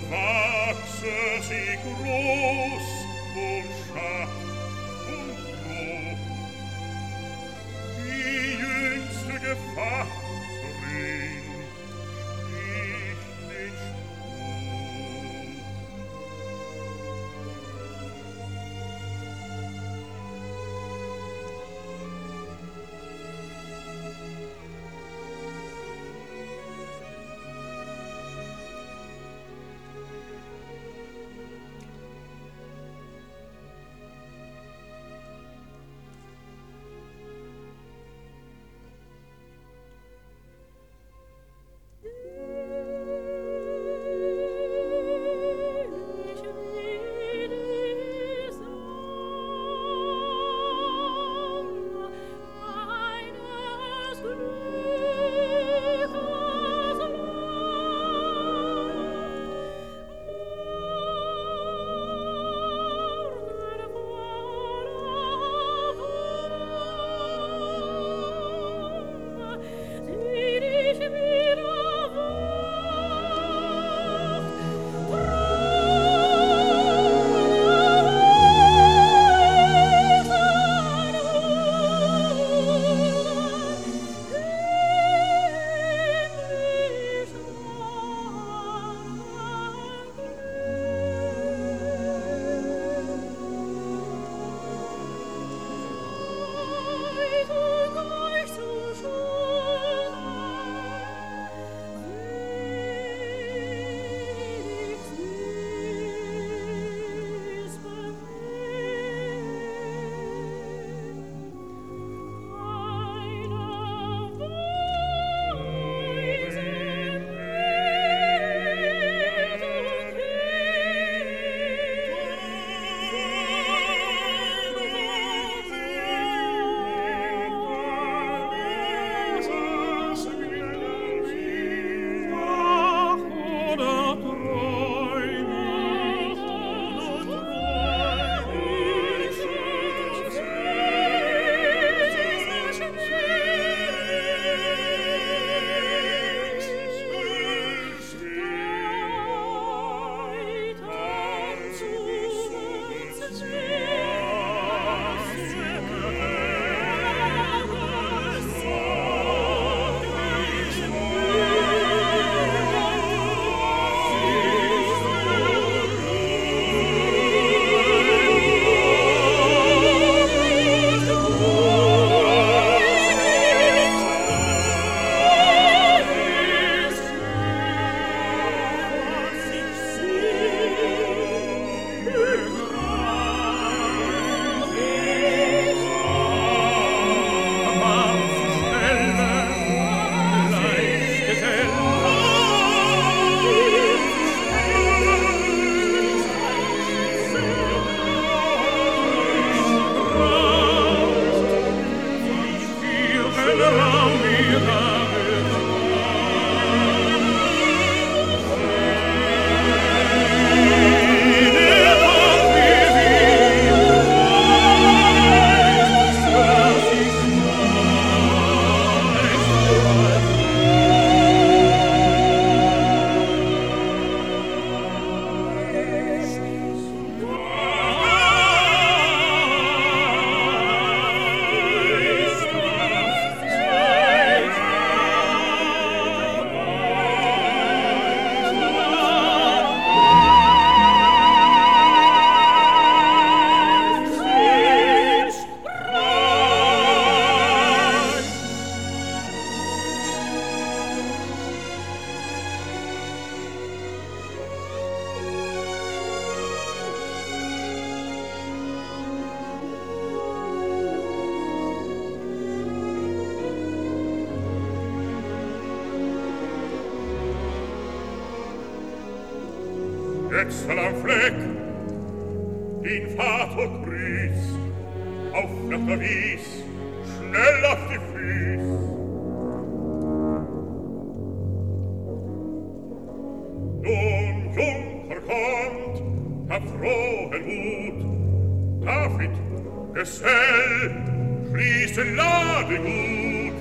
wachse sie groß und schatt und froh. Die jüngste Gevatterin spricht nicht froh. Wechsel am Fleck, den Vater grüß, auf nach der Wies, schnell auf die Füß. Nun, Junker, kommt, hab frohen Mut, David, Gesell, schließe Ladegut.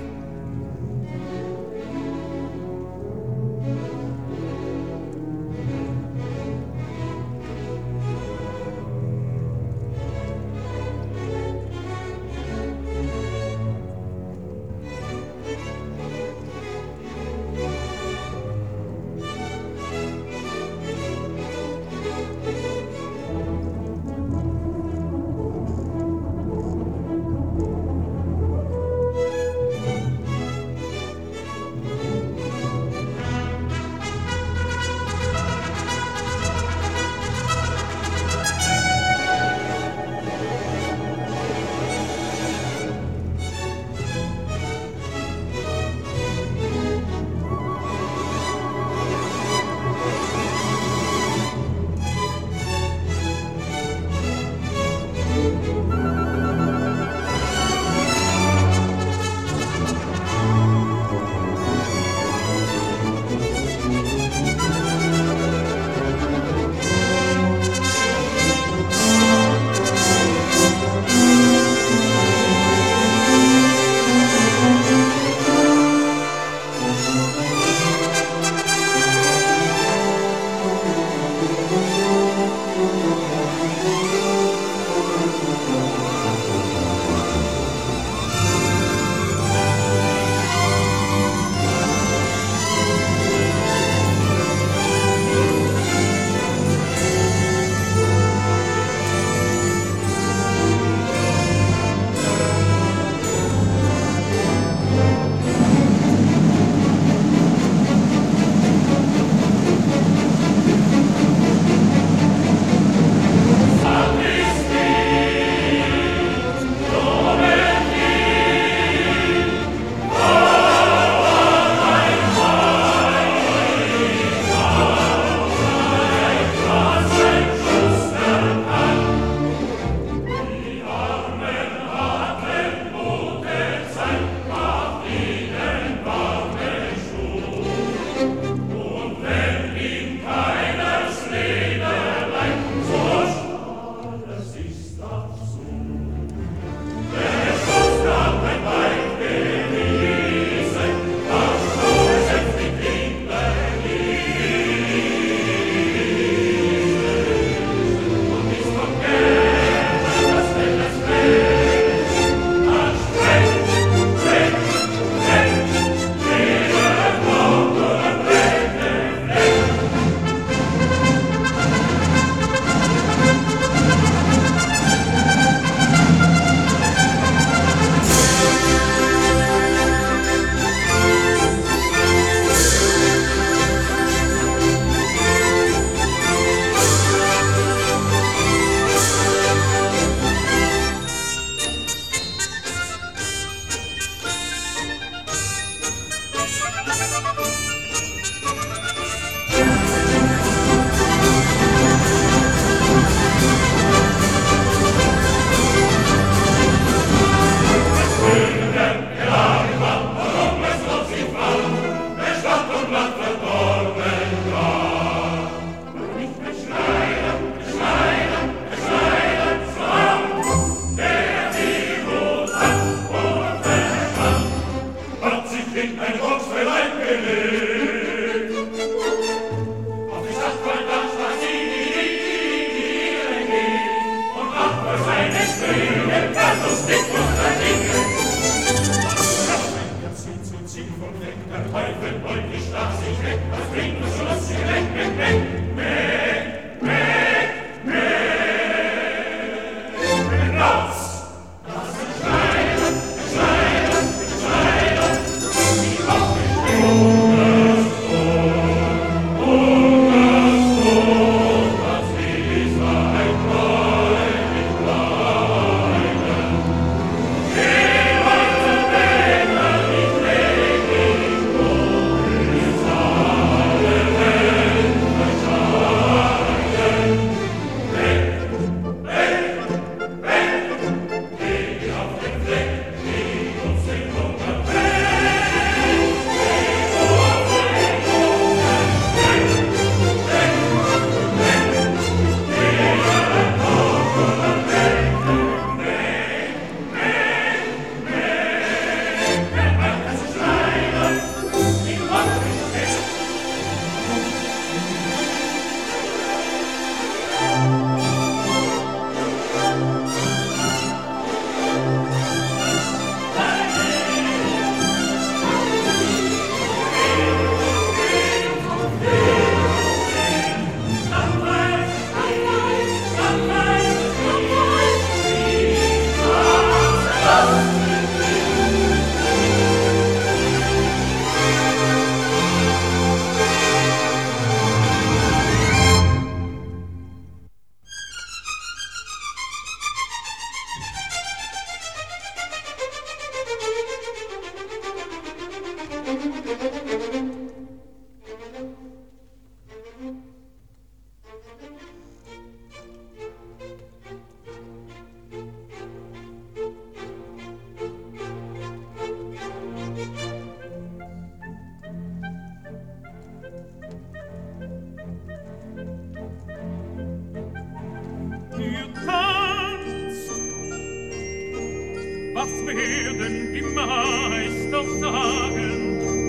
Was werden die Meister sagen?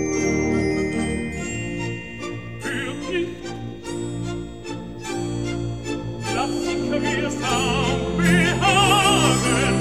Hört nicht, lass sich wirksam behagen.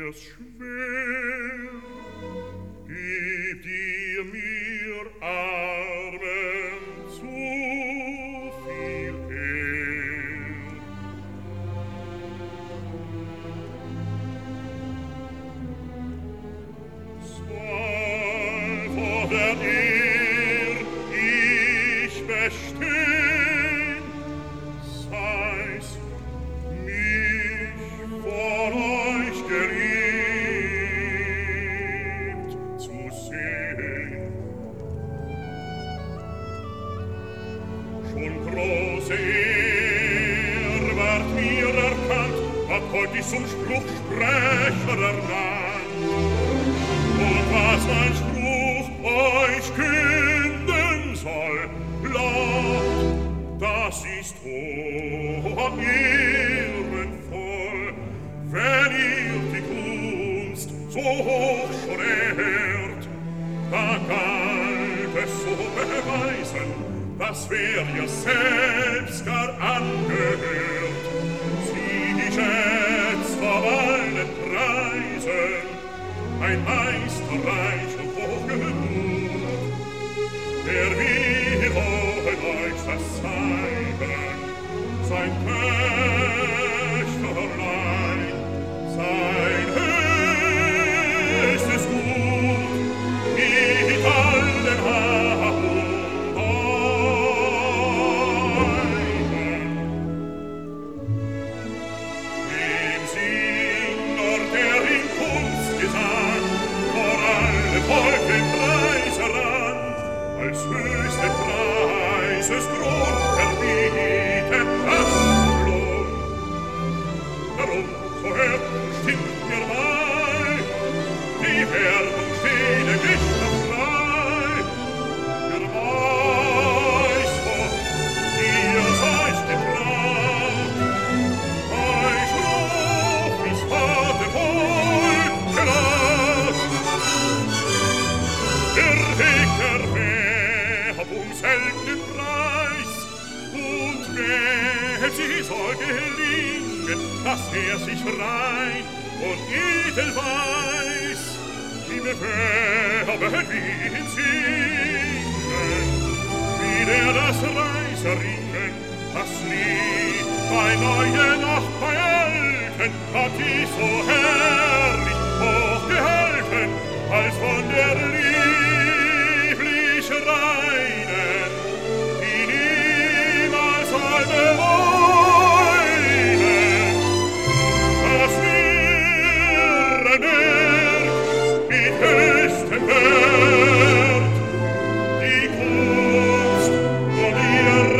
mir's schwer, gib dir mir Armen zu viel Ehr. Soll vor der Ehr ich bestehn, sei's mich vor euch geliebt zu sehen. Schon große Ehr ward mir erkannt, hat heut ich zum Spruchsprecher ernannt. Und was mein Spruch euch künden soll, glaubt, das ist hoch ehrenvoll, wenn ihr die Kunst so hoch schon ehrt, da galt es so beweisen, dass wer ihr selbst gar angehört, sie schätzt vor allen Preisen, ein Meisterreich und hochgemut, der will euch das zeigen, sein Töchterlein, sein höchstes Gut, mit allen Hab und Eigen. Dem Singer, der in Kunst gesagt, vor alle Volk den Preis errannt, als höchste Preiseskron erbietet das Lohn. Darum, so hört, stimmt mir bei, die Werbung steht dem Dichter frei. Der Meister, ihr seid getraut, euch ruf ins Vaterwohl gelacht. Der Weg der Werbung selten Preis, und wer sie soll gelingen, dass sich rein und edel weiß, die bewerben wie ihn singen, wie der das Reiseringen, das Lied bei Neuen auch bei Alten, hat die so herrlich hochgehalten, als von der lieblich Reinen, die niemals halbe weinen, das wirre Werk mit höchstem Wert, die Kunst und ihr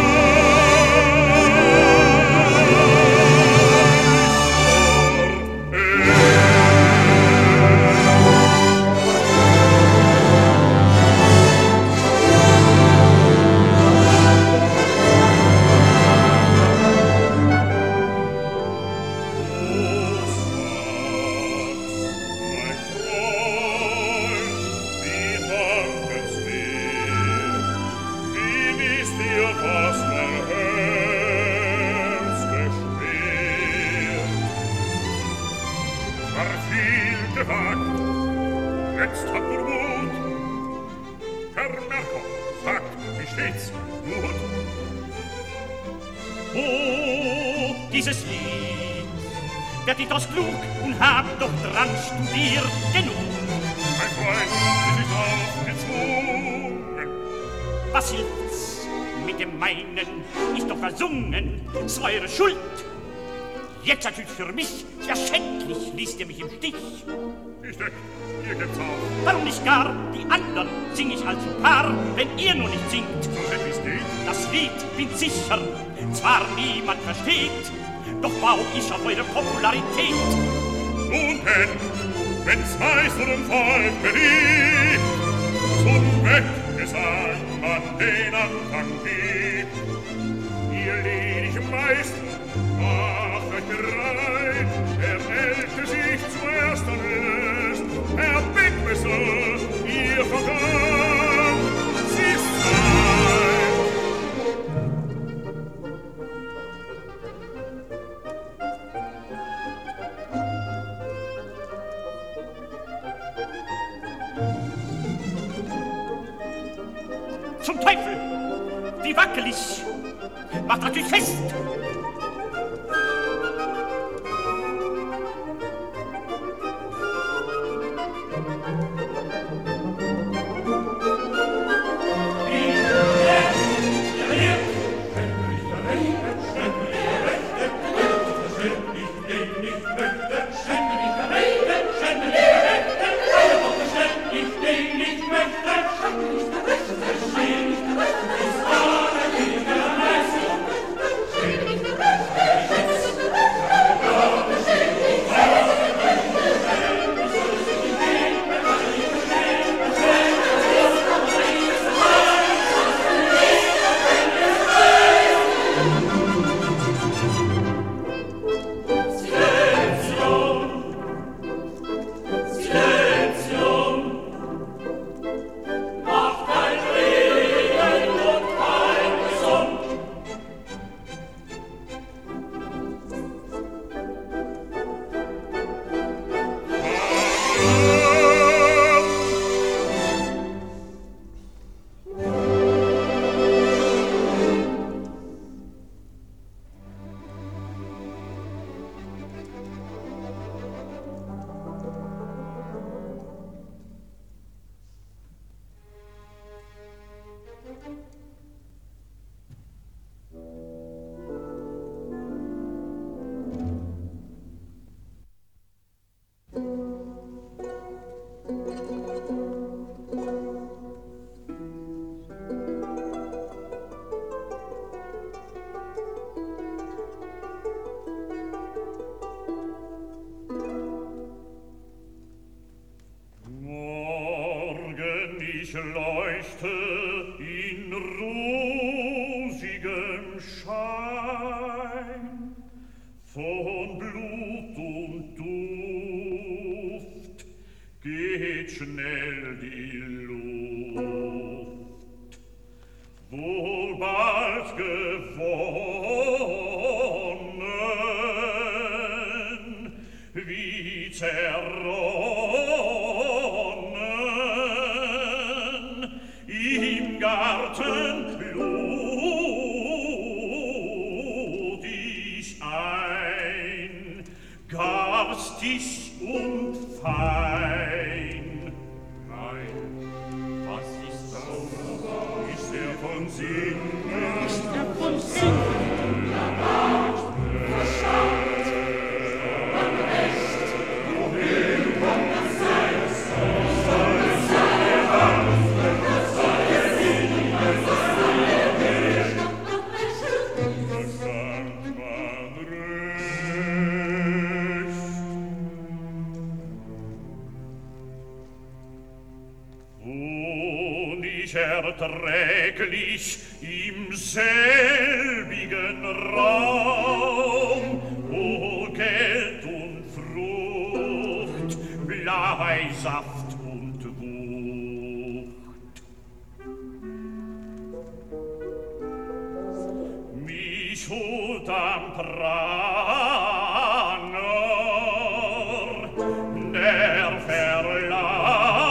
Jetzt hat nur Mut. Herr Merker, sagt, wie steht's? Gut? Oh, dieses Lied wird etwas klug und hab doch dran studiert genug. Mein Freund, es ist aufgezwungen. Was hilft's? Mit dem meinen ist doch versungen, es war eure Schuld. Jetzt natürlich für mich, sehr schändlich ließt ihr mich im Stich. Ich denke, ihr gebt's auf. Warum nicht gar? Die anderen sing ich also Paar, wenn ihr nur nicht singt. So schön wie's geht. Das Lied, bin sicher, zwar niemand versteht, doch bau ich auf eure Popularität. Nun denn, wenn's Meister im Volk beliebt, zum Wettgesang an den Anfang gibt. Ihr ledigen Meister, macht euch bereit, er meldete sich zuerst erlöst, Herr Bittmesser, ihr vergangen, sie ist Zeit. zum Teufel! Wie wackelig! Macht natürlich fest! Ich leuchte in rosigem Schein von Blut und Duft geht schnell die Luft, wohl bald gewonnen, wie zerronnen im Garten lud ich ein, garstig und fein. Nein, was ist das? Ist er von Sinnen? Ist er von Sinnen? Verschammt, Unrecht, wohin kommt das Sein? Soll es seine Hand? Erträglich im selbigen Raum, wo Geld und Frucht, Bleisaft und Wucht. Mich holt am Pranger der Verlanger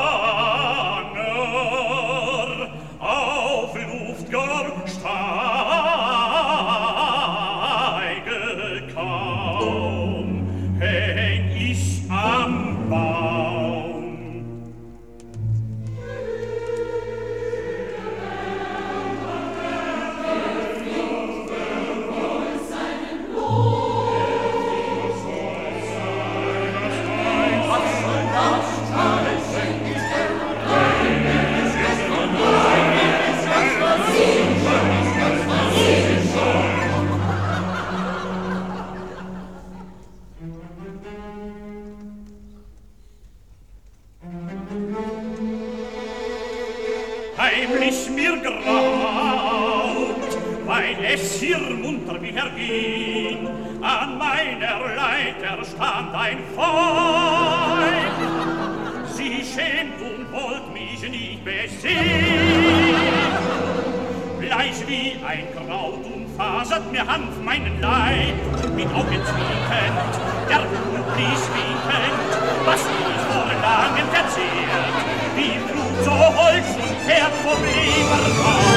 auf Luft gar steige kaum, häng ich am Baum. Heimlich mir graut, weil es hier munter wie erging, an meiner Leiter stand ein Feind. Sie schämt und wollt mich nicht besehen, bleich wie ein Kraut umfasert mir Hanf meinen Leib, mit Augen zwinkend, der Blut blies winkend, was ich vor langem verzehrt, wie Blut so Holz und Pferd vom Leber war.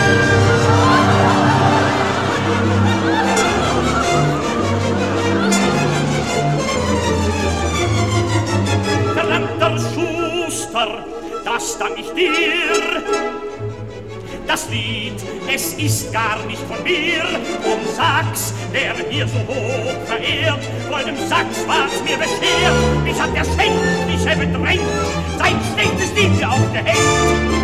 was dank ich dir. Das Lied, es ist gar nicht von mir, Sachs, der hier so hoch verehrt, vor dem Sachs war's mir beschert, mich hat der Schändliche bedrängt, sein schlechtes Lied mir aufgehängt.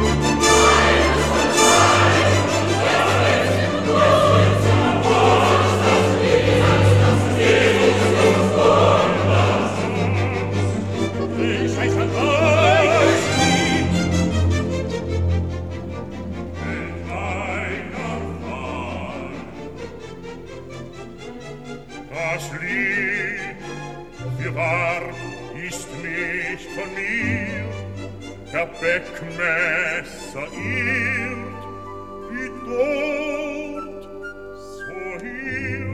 Das Lied, fürwahr, ist nicht von mir, der Beckmesser irrt, wie dort, so hier.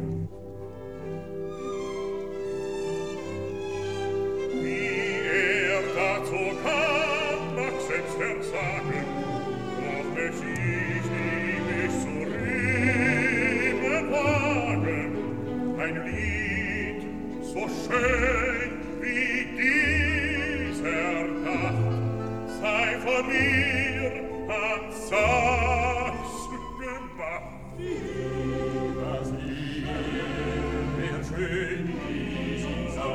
Wie dazu kam, mag selbst sagen, doch möcht ich mich zu rühmen wagen. Ein Lied so schön wie dieser Nacht sei von mir an Sachs gemacht. Das Lied wird schön dieser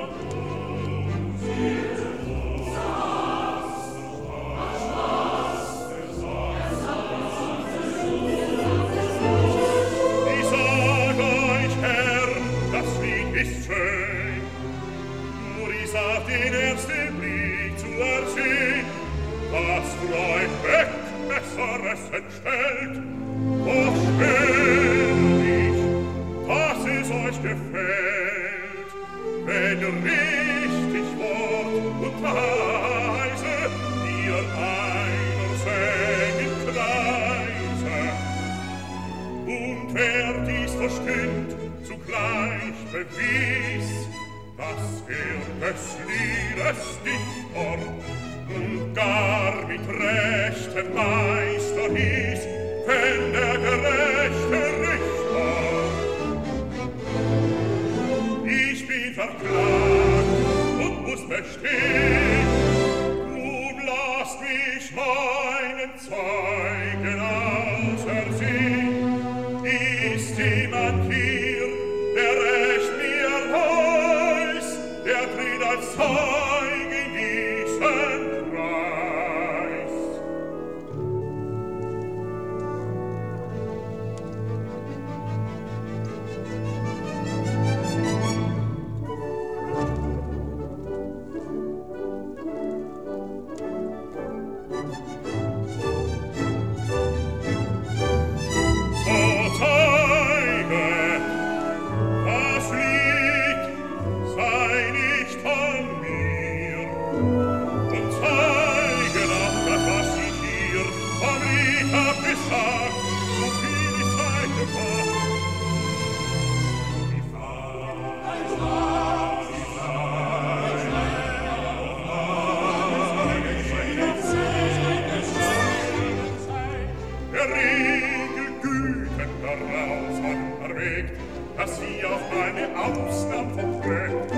den ersten Blick zu ersehen, das Freund Beckmesser es entstellt, doch schwörig, dass es euch gefällt, wenn richtig Wort und Weise ihr einer sängen Kreise. Und wer dies verstünd, zugleich bewies, dass des Liedes Dichter und gar mit Rechten Meister hieß, wenn der gerechte Richter. Ich bin verklagt und muss bestehen, nun lasst mich meinen Zeugen ausersehen. Ist jemand hier, der recht mir weiß, der tritt als Zeuge in diesen Kreis. So Zeuge, das Lied sei nicht von mir, und zeige doch das, was ich hier vom Lied hab gesagt, so viel ich Zeit gemacht. Der Regel Güten daraus hat erwägt, dass sie auf eine Ausnahme verträgt.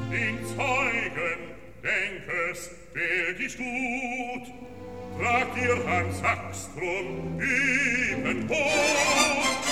in Zeugen, denkes, wer dich tut, tragt ihr Hans Saxtrum üben hoch.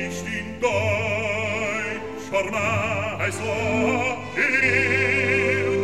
Meister,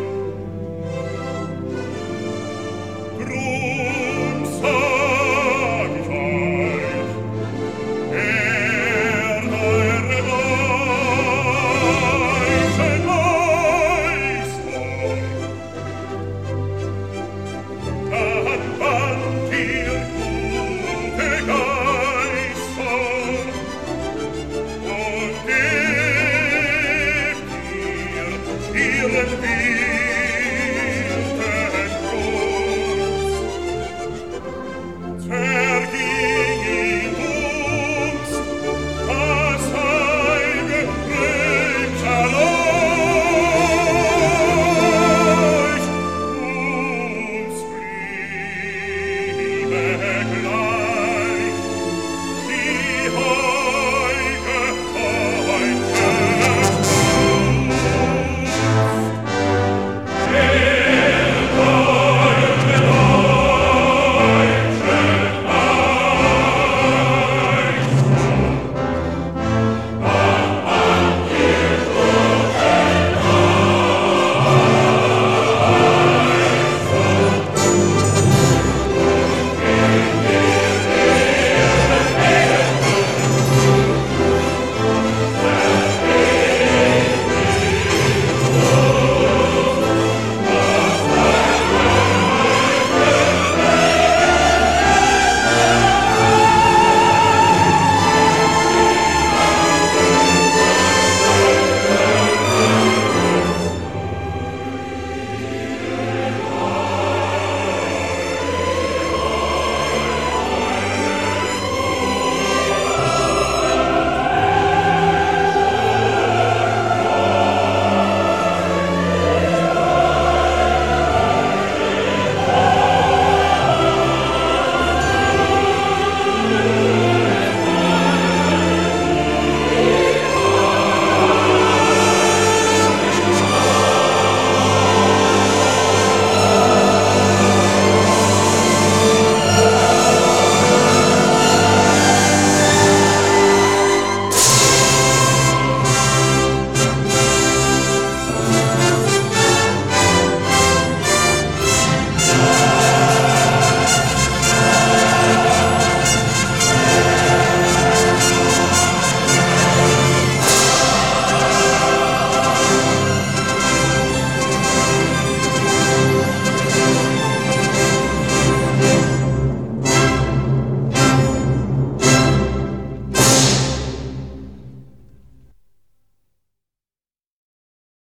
marschieren wir